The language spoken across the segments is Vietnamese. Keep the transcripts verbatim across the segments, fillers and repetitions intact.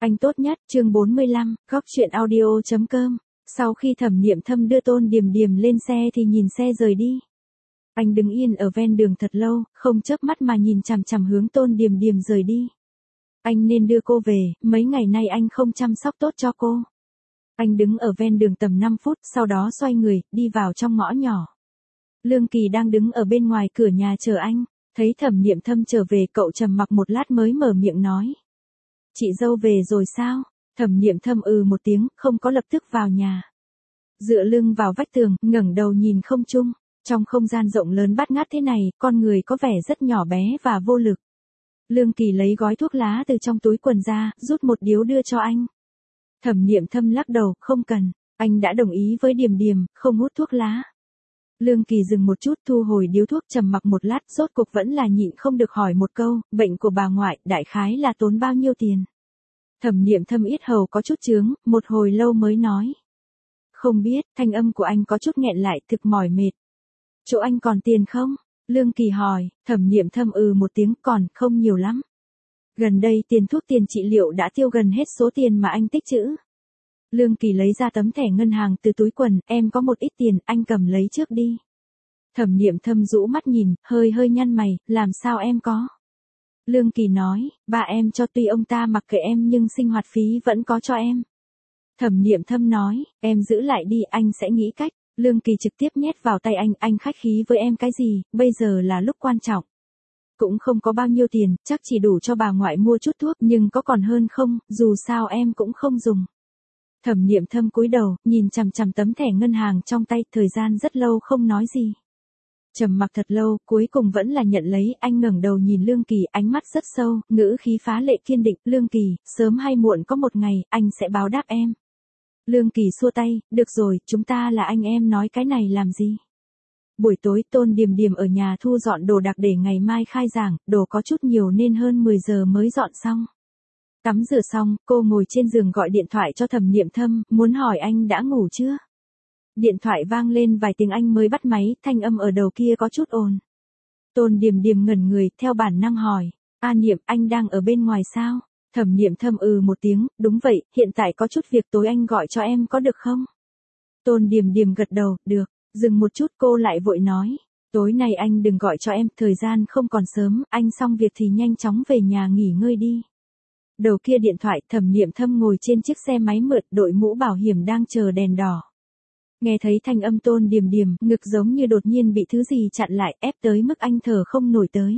Anh tốt nhất, chương bốn mươi lăm, góc chuyện audio chấm com. Sau khi Thẩm Niệm Thâm đưa Tôn Điềm Điềm lên xe thì nhìn xe rời đi. Anh đứng yên ở ven đường thật lâu, không chớp mắt mà nhìn chằm chằm hướng Tôn Điềm Điềm rời đi. Anh nên đưa cô về, mấy ngày nay anh không chăm sóc tốt cho cô. Anh đứng ở ven đường tầm năm phút, sau đó xoay người, đi vào trong ngõ nhỏ. Lương Kỳ đang đứng ở bên ngoài cửa nhà chờ anh, thấy Thẩm Niệm Thâm trở về, cậu trầm mặc một lát mới mở miệng nói. Chị dâu về rồi sao? Thẩm Niệm Thâm ừ một tiếng, không có lập tức vào nhà. Dựa lưng vào vách tường, ngẩng đầu nhìn không trung. Trong không gian rộng lớn bát ngát thế này, con người có vẻ rất nhỏ bé và vô lực. Lương Kỳ lấy gói thuốc lá từ trong túi quần ra, rút một điếu đưa cho anh. Thẩm Niệm Thâm lắc đầu, không cần, anh đã đồng ý với Điềm Điềm, không hút thuốc lá. Lương Kỳ dừng một chút, thu hồi điếu thuốc, trầm mặc một lát, rốt cuộc vẫn là nhịn không được hỏi một câu, bệnh của bà ngoại, đại khái là tốn bao nhiêu tiền? Thẩm Niệm Thâm yết hầu có chút chướng, một hồi lâu mới nói. Không biết, thanh âm của anh có chút nghẹn lại, thực mỏi mệt. Chỗ anh còn tiền không? Lương Kỳ hỏi. Thẩm Niệm Thâm ừ một tiếng, còn, không nhiều lắm. Gần đây tiền thuốc tiền trị liệu đã tiêu gần hết số tiền mà anh tích trữ. Lương Kỳ lấy ra tấm thẻ ngân hàng từ túi quần, em có một ít tiền, anh cầm lấy trước đi. Thẩm Niệm Thâm rũ mắt nhìn, hơi hơi nhăn mày, làm sao em có? Lương Kỳ nói, ba em cho, tuy ông ta mặc kệ em nhưng sinh hoạt phí vẫn có cho em. Thẩm Niệm Thâm nói, em giữ lại đi, anh sẽ nghĩ cách. Lương Kỳ trực tiếp nhét vào tay anh, anh khách khí với em cái gì, bây giờ là lúc quan trọng. Cũng không có bao nhiêu tiền, chắc chỉ đủ cho bà ngoại mua chút thuốc, nhưng có còn hơn không, dù sao em cũng không dùng. Thẩm Niệm Thâm cúi đầu, nhìn chằm chằm tấm thẻ ngân hàng trong tay, thời gian rất lâu không nói gì. Trầm mặc thật lâu, cuối cùng vẫn là nhận lấy, anh ngẩng đầu nhìn Lương Kỳ, ánh mắt rất sâu, ngữ khí phá lệ kiên định, Lương Kỳ, sớm hay muộn có một ngày, anh sẽ báo đáp em. Lương Kỳ xua tay, được rồi, chúng ta là anh em nói cái này làm gì? Buổi tối Tôn Điềm Điềm ở nhà thu dọn đồ đạc để ngày mai khai giảng, đồ có chút nhiều nên hơn mười giờ mới dọn xong. Tắm rửa xong, cô ngồi trên giường gọi điện thoại cho Thẩm Niệm Thâm, muốn hỏi anh đã ngủ chưa? Điện thoại vang lên vài tiếng anh mới bắt máy, thanh âm ở đầu kia có chút ồn. Tôn Điềm Điềm ngẩn người, theo bản năng hỏi, A Niệm, anh đang ở bên ngoài sao? Thẩm Niệm Thâm ừ một tiếng, đúng vậy, hiện tại có chút việc, tối anh gọi cho em có được không? Tôn Điềm Điềm gật đầu, được, dừng một chút cô lại vội nói, tối nay anh đừng gọi cho em, thời gian không còn sớm, anh xong việc thì nhanh chóng về nhà nghỉ ngơi đi. Đầu kia điện thoại, Thẩm Niệm Thâm ngồi trên chiếc xe máy mượt, đội mũ bảo hiểm đang chờ đèn đỏ. Nghe thấy thanh âm Tôn Điềm Điềm, ngực giống như đột nhiên bị thứ gì chặn lại, ép tới mức anh thở không nổi tới.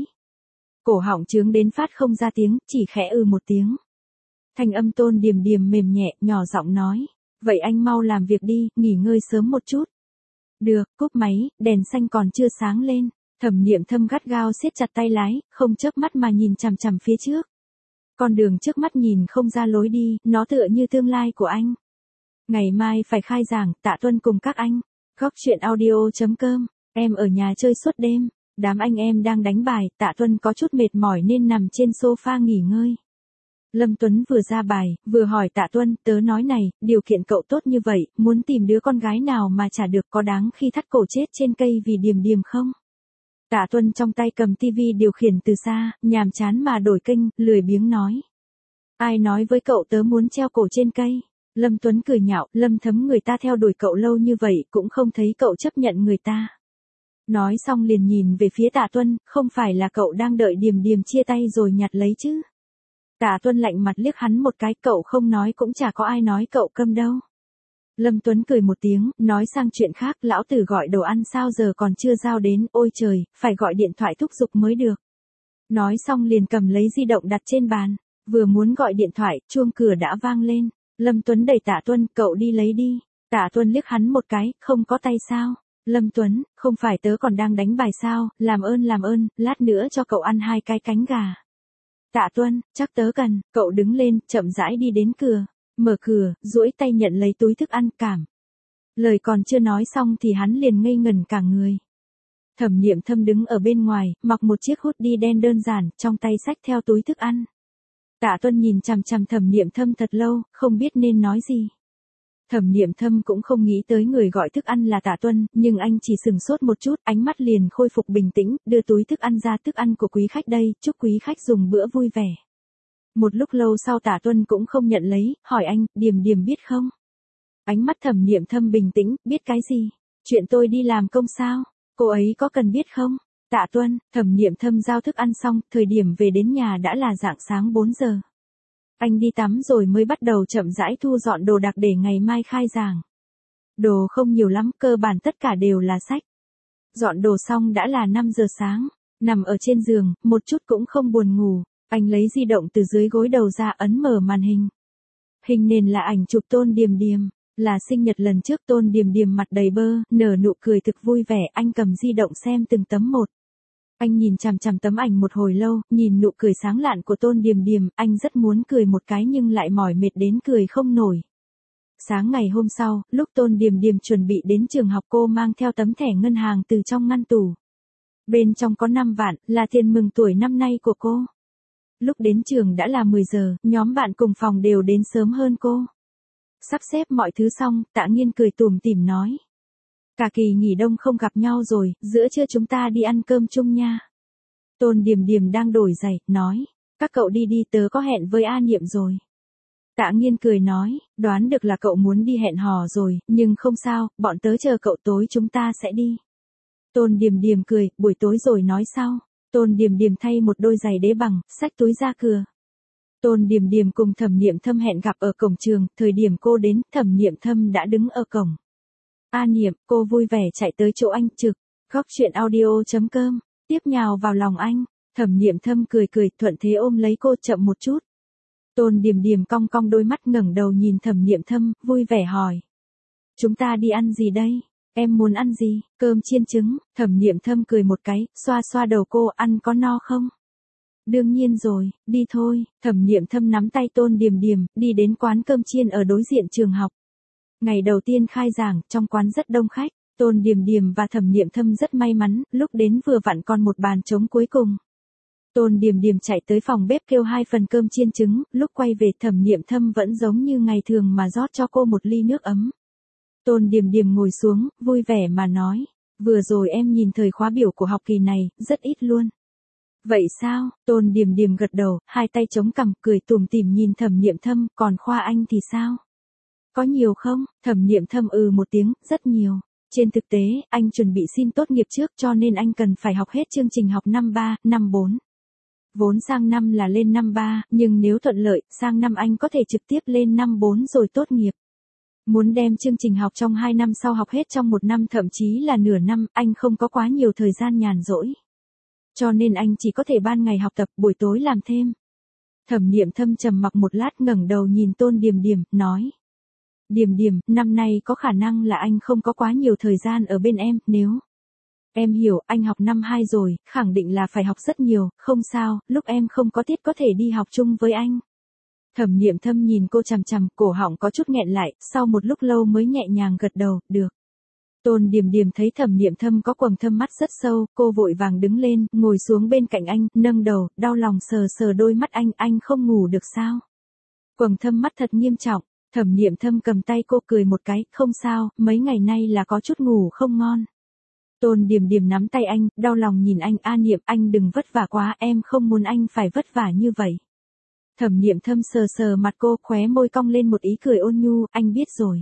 Cổ họng trướng đến phát không ra tiếng, chỉ khẽ ừ một tiếng. Thanh âm Tôn Điềm Điềm mềm nhẹ, nhỏ giọng nói, vậy anh mau làm việc đi, nghỉ ngơi sớm một chút. Được, cúp máy, đèn xanh còn chưa sáng lên. Thẩm Niệm Thâm gắt gao siết chặt tay lái, không chớp mắt mà nhìn chằm chằm phía trước. Con đường trước mắt nhìn không ra lối đi, nó tựa như tương lai của anh. Ngày mai phải khai giảng, Tạ Tuân cùng các anh. Góc chuyện audio chấm com, em ở nhà chơi suốt đêm. Đám anh em đang đánh bài, Tạ Tuân có chút mệt mỏi nên nằm trên sofa nghỉ ngơi. Lâm Tuấn vừa ra bài, vừa hỏi Tạ Tuân, tớ nói này, điều kiện cậu tốt như vậy, muốn tìm đứa con gái nào mà chả được, có đáng khi thắt cổ chết trên cây vì Điềm Điềm không? Tạ Tuân trong tay cầm tivi điều khiển từ xa, nhàm chán mà đổi kênh, lười biếng nói. Ai nói với cậu tớ muốn treo cổ trên cây? Lâm Tuấn cười nhạo, Lâm Thấm người ta theo đuổi cậu lâu như vậy, cũng không thấy cậu chấp nhận người ta. Nói xong liền nhìn về phía Tạ Tuân, không phải là cậu đang đợi Điềm Điềm chia tay rồi nhặt lấy chứ? Tạ Tuân lạnh mặt liếc hắn một cái, cậu không nói cũng chả có ai nói cậu câm đâu. Lâm Tuấn cười một tiếng, nói sang chuyện khác, lão tử gọi đồ ăn sao giờ còn chưa giao đến, ôi trời, phải gọi điện thoại thúc giục mới được. Nói xong liền cầm lấy di động đặt trên bàn, vừa muốn gọi điện thoại, chuông cửa đã vang lên. Lâm Tuấn đẩy Tạ Tuân, cậu đi lấy đi. Tạ Tuân liếc hắn một cái, không có tay sao? Lâm Tuấn, không phải tớ còn đang đánh bài sao, làm ơn làm ơn, lát nữa cho cậu ăn hai cái cánh gà. Tạ Tuân, chắc tớ cần, cậu đứng lên, chậm rãi đi đến cửa, mở cửa, duỗi tay nhận lấy túi thức ăn, cảm. Lời còn chưa nói xong thì hắn liền ngây ngẩn cả người. Thẩm Niệm Thâm đứng ở bên ngoài, mặc một chiếc hoodie đen đơn giản, trong tay xách theo túi thức ăn. Tạ Tuân nhìn chằm chằm Thẩm Niệm Thâm thật lâu, không biết nên nói gì. Thẩm Niệm Thâm cũng không nghĩ tới người gọi thức ăn là Tạ Tuân, nhưng anh chỉ sừng sốt một chút, ánh mắt liền khôi phục bình tĩnh, đưa túi thức ăn ra, thức ăn của quý khách đây, chúc quý khách dùng bữa vui vẻ. Một lúc lâu sau Tả Tuân cũng không nhận lấy, hỏi anh, Điềm Điềm biết không? Ánh mắt Thẩm Niệm Thâm bình tĩnh, biết cái gì? Chuyện tôi đi làm công sao? Cô ấy có cần biết không? Tạ Tuân, Thẩm Niệm Thâm giao thức ăn xong, thời điểm về đến nhà đã là rạng sáng bốn giờ. Anh đi tắm rồi mới bắt đầu chậm rãi thu dọn đồ đạc để ngày mai khai giảng. Đồ không nhiều lắm, cơ bản tất cả đều là sách. Dọn đồ xong đã là năm giờ sáng, nằm ở trên giường, một chút cũng không buồn ngủ, anh lấy di động từ dưới gối đầu ra ấn mở màn hình. Hình nền là ảnh chụp Tôn Điềm Điềm, là sinh nhật lần trước Tôn Điềm Điềm mặt đầy bơ, nở nụ cười thực vui vẻ, anh cầm di động xem từng tấm một. Anh nhìn chằm chằm tấm ảnh một hồi lâu, nhìn nụ cười sáng lạn của Tôn Điềm Điềm, anh rất muốn cười một cái nhưng lại mỏi mệt đến cười không nổi. Sáng ngày hôm sau, lúc Tôn Điềm Điềm chuẩn bị đến trường học cô mang theo tấm thẻ ngân hàng từ trong ngăn tủ. Bên trong có năm vạn, là tiền mừng tuổi năm nay của cô. Lúc đến trường đã là mười giờ, nhóm bạn cùng phòng đều đến sớm hơn cô. Sắp xếp mọi thứ xong, Tạ Nghiên cười tủm tỉm nói. Cả kỳ nghỉ đông không gặp nhau rồi, giữa trưa chúng ta đi ăn cơm chung nha. Tôn Điềm Điềm đang đổi giày, nói. Các cậu đi đi, tớ có hẹn với A Niệm rồi. Tạ Nghiên cười nói, đoán được là cậu muốn đi hẹn hò rồi, nhưng không sao, bọn tớ chờ cậu tối chúng ta sẽ đi. Tôn Điềm Điềm cười, buổi tối rồi nói sau. Tôn Điềm Điềm thay một đôi giày đế bằng, xách túi ra cửa. Tôn Điềm Điềm cùng Thẩm Niệm Thâm hẹn gặp ở cổng trường, thời điểm cô đến, Thẩm Niệm Thâm đã đứng ở cổng. A Niệm, cô vui vẻ chạy tới chỗ anh trực, góc chuyện audio chấm com, tiếp nhào vào lòng anh. Thẩm Niệm Thâm cười cười, thuận thế ôm lấy cô chậm một chút. Tôn Điềm Điềm cong cong đôi mắt ngẩng đầu nhìn Thẩm Niệm Thâm, vui vẻ hỏi. Chúng ta đi ăn gì đây? Em muốn ăn gì? Cơm chiên trứng. Thẩm Niệm Thâm cười một cái, xoa xoa đầu cô, ăn có no không? Đương nhiên rồi, đi thôi. Thẩm Niệm Thâm nắm tay Tôn Điềm Điềm, đi đến quán cơm chiên ở đối diện trường học. Ngày đầu tiên khai giảng, trong quán rất đông khách. Tôn Điềm Điềm và Thẩm Niệm Thâm rất may mắn, lúc đến vừa vặn còn một bàn trống cuối cùng. Tôn Điềm Điềm chạy tới phòng bếp kêu hai phần cơm chiên trứng, lúc quay về Thẩm Niệm Thâm vẫn giống như ngày thường mà rót cho cô một ly nước ấm. Tôn Điềm Điềm ngồi xuống, vui vẻ mà nói, vừa rồi em nhìn thời khóa biểu của học kỳ này, rất ít luôn. Vậy sao? Tôn Điềm Điềm gật đầu, hai tay chống cằm, cười tủm tỉm nhìn Thẩm Niệm Thâm, còn khoa anh thì sao? Có nhiều không? Thẩm Niệm Thâm ừ một tiếng, rất nhiều. Trên thực tế, anh chuẩn bị xin tốt nghiệp trước cho nên anh cần phải học hết chương trình học năm ba, năm bốn. Vốn sang năm là lên năm ba, nhưng nếu thuận lợi, sang năm anh có thể trực tiếp lên năm bốn rồi tốt nghiệp. Muốn đem chương trình học trong hai năm sau học hết trong một năm thậm chí là nửa năm, anh không có quá nhiều thời gian nhàn rỗi. Cho nên anh chỉ có thể ban ngày học tập, buổi tối làm thêm. Thẩm Niệm Thâm trầm mặc một lát ngẩng đầu nhìn Tôn Điềm Điềm, nói. Điềm Điềm, năm nay có khả năng là anh không có quá nhiều thời gian ở bên em, nếu... Em hiểu, anh học năm hai rồi, khẳng định là phải học rất nhiều, không sao, lúc em không có tiết có thể đi học chung với anh. Thẩm Niệm Thâm nhìn cô chằm chằm, cổ họng có chút nghẹn lại, sau một lúc lâu mới nhẹ nhàng gật đầu, được. Tôn Điềm Điềm thấy Thẩm Niệm Thâm có quầng thâm mắt rất sâu, cô vội vàng đứng lên, ngồi xuống bên cạnh anh, nâng đầu, đau lòng sờ sờ đôi mắt anh, anh không ngủ được sao? Quầng thâm mắt thật nghiêm trọng, Thẩm Niệm Thâm cầm tay cô cười một cái, không sao, mấy ngày nay là có chút ngủ không ngon. Tôn Điềm Điềm nắm tay anh, đau lòng nhìn anh, A Niệm, anh đừng vất vả quá, em không muốn anh phải vất vả như vậy. Thẩm Niệm Thâm sờ sờ mặt cô, khóe môi cong lên một ý cười ôn nhu, anh biết rồi.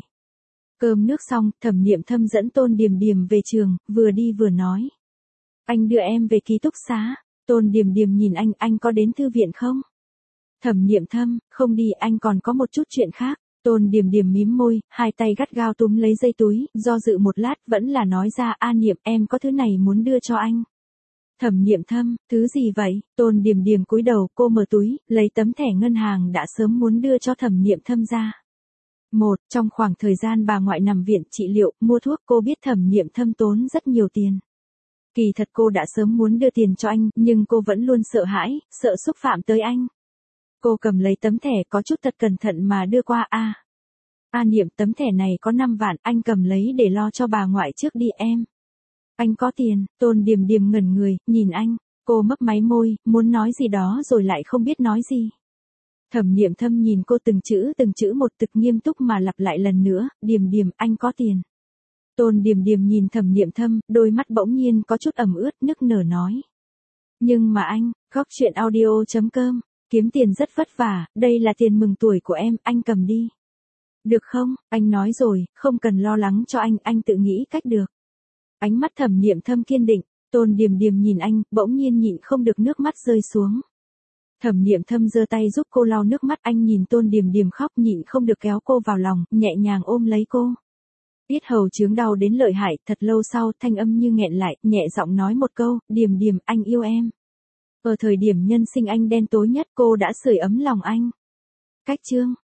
Cơm nước xong, Thẩm Niệm Thâm dẫn Tôn Điềm Điềm về trường, vừa đi vừa nói. Anh đưa em về ký túc xá. Tôn Điềm Điềm nhìn anh, anh có đến thư viện không? Thẩm Niệm Thâm, không đi, anh còn có một chút chuyện khác. Tôn Điềm Điềm mím môi, hai tay gắt gao túm lấy dây túi, do dự một lát vẫn là nói ra, A Niệm, em có thứ này muốn đưa cho anh. Thẩm Niệm Thâm, thứ gì vậy? Tôn Điềm Điềm cúi đầu, cô mở túi, lấy tấm thẻ ngân hàng đã sớm muốn đưa cho Thẩm Niệm Thâm ra. Một, trong khoảng thời gian bà ngoại nằm viện trị liệu, mua thuốc, cô biết Thẩm Niệm Thâm tốn rất nhiều tiền. Kỳ thật cô đã sớm muốn đưa tiền cho anh, nhưng cô vẫn luôn sợ hãi, sợ xúc phạm tới anh. Cô cầm lấy tấm thẻ có chút thật cẩn thận mà đưa qua A. A Niệm, tấm thẻ này có năm vạn, anh cầm lấy để lo cho bà ngoại trước đi em. Anh có tiền. Tôn Điềm Điềm ngẩn người, nhìn anh, cô mấp máy môi, muốn nói gì đó rồi lại không biết nói gì. Thẩm Niệm Thâm nhìn cô từng chữ từng chữ một, thực nghiêm túc mà lặp lại lần nữa, Điềm Điềm, anh có tiền. Tôn Điềm Điềm nhìn Thẩm Niệm Thâm, đôi mắt bỗng nhiên có chút ẩm ướt, nức nở nói. Nhưng mà anh, góc chuyện audio chấm com kiếm tiền rất vất vả, đây là tiền mừng tuổi của em, anh cầm đi. Được không, anh nói rồi, không cần lo lắng cho anh, anh tự nghĩ cách được. Ánh mắt Thẩm Niệm Thâm kiên định, Tôn Điềm Điềm nhìn anh, bỗng nhiên nhịn không được nước mắt rơi xuống. Thẩm Niệm Thâm giơ tay giúp cô lau nước mắt, anh nhìn Tôn Điềm Điềm khóc nhịn không được kéo cô vào lòng, nhẹ nhàng ôm lấy cô. Yết hầu chướng đau đến lợi hại, thật lâu sau, thanh âm như nghẹn lại, nhẹ giọng nói một câu, Điềm Điềm, anh yêu em. Ở thời điểm nhân sinh anh đen tối nhất, cô đã sưởi ấm lòng anh. Cách chương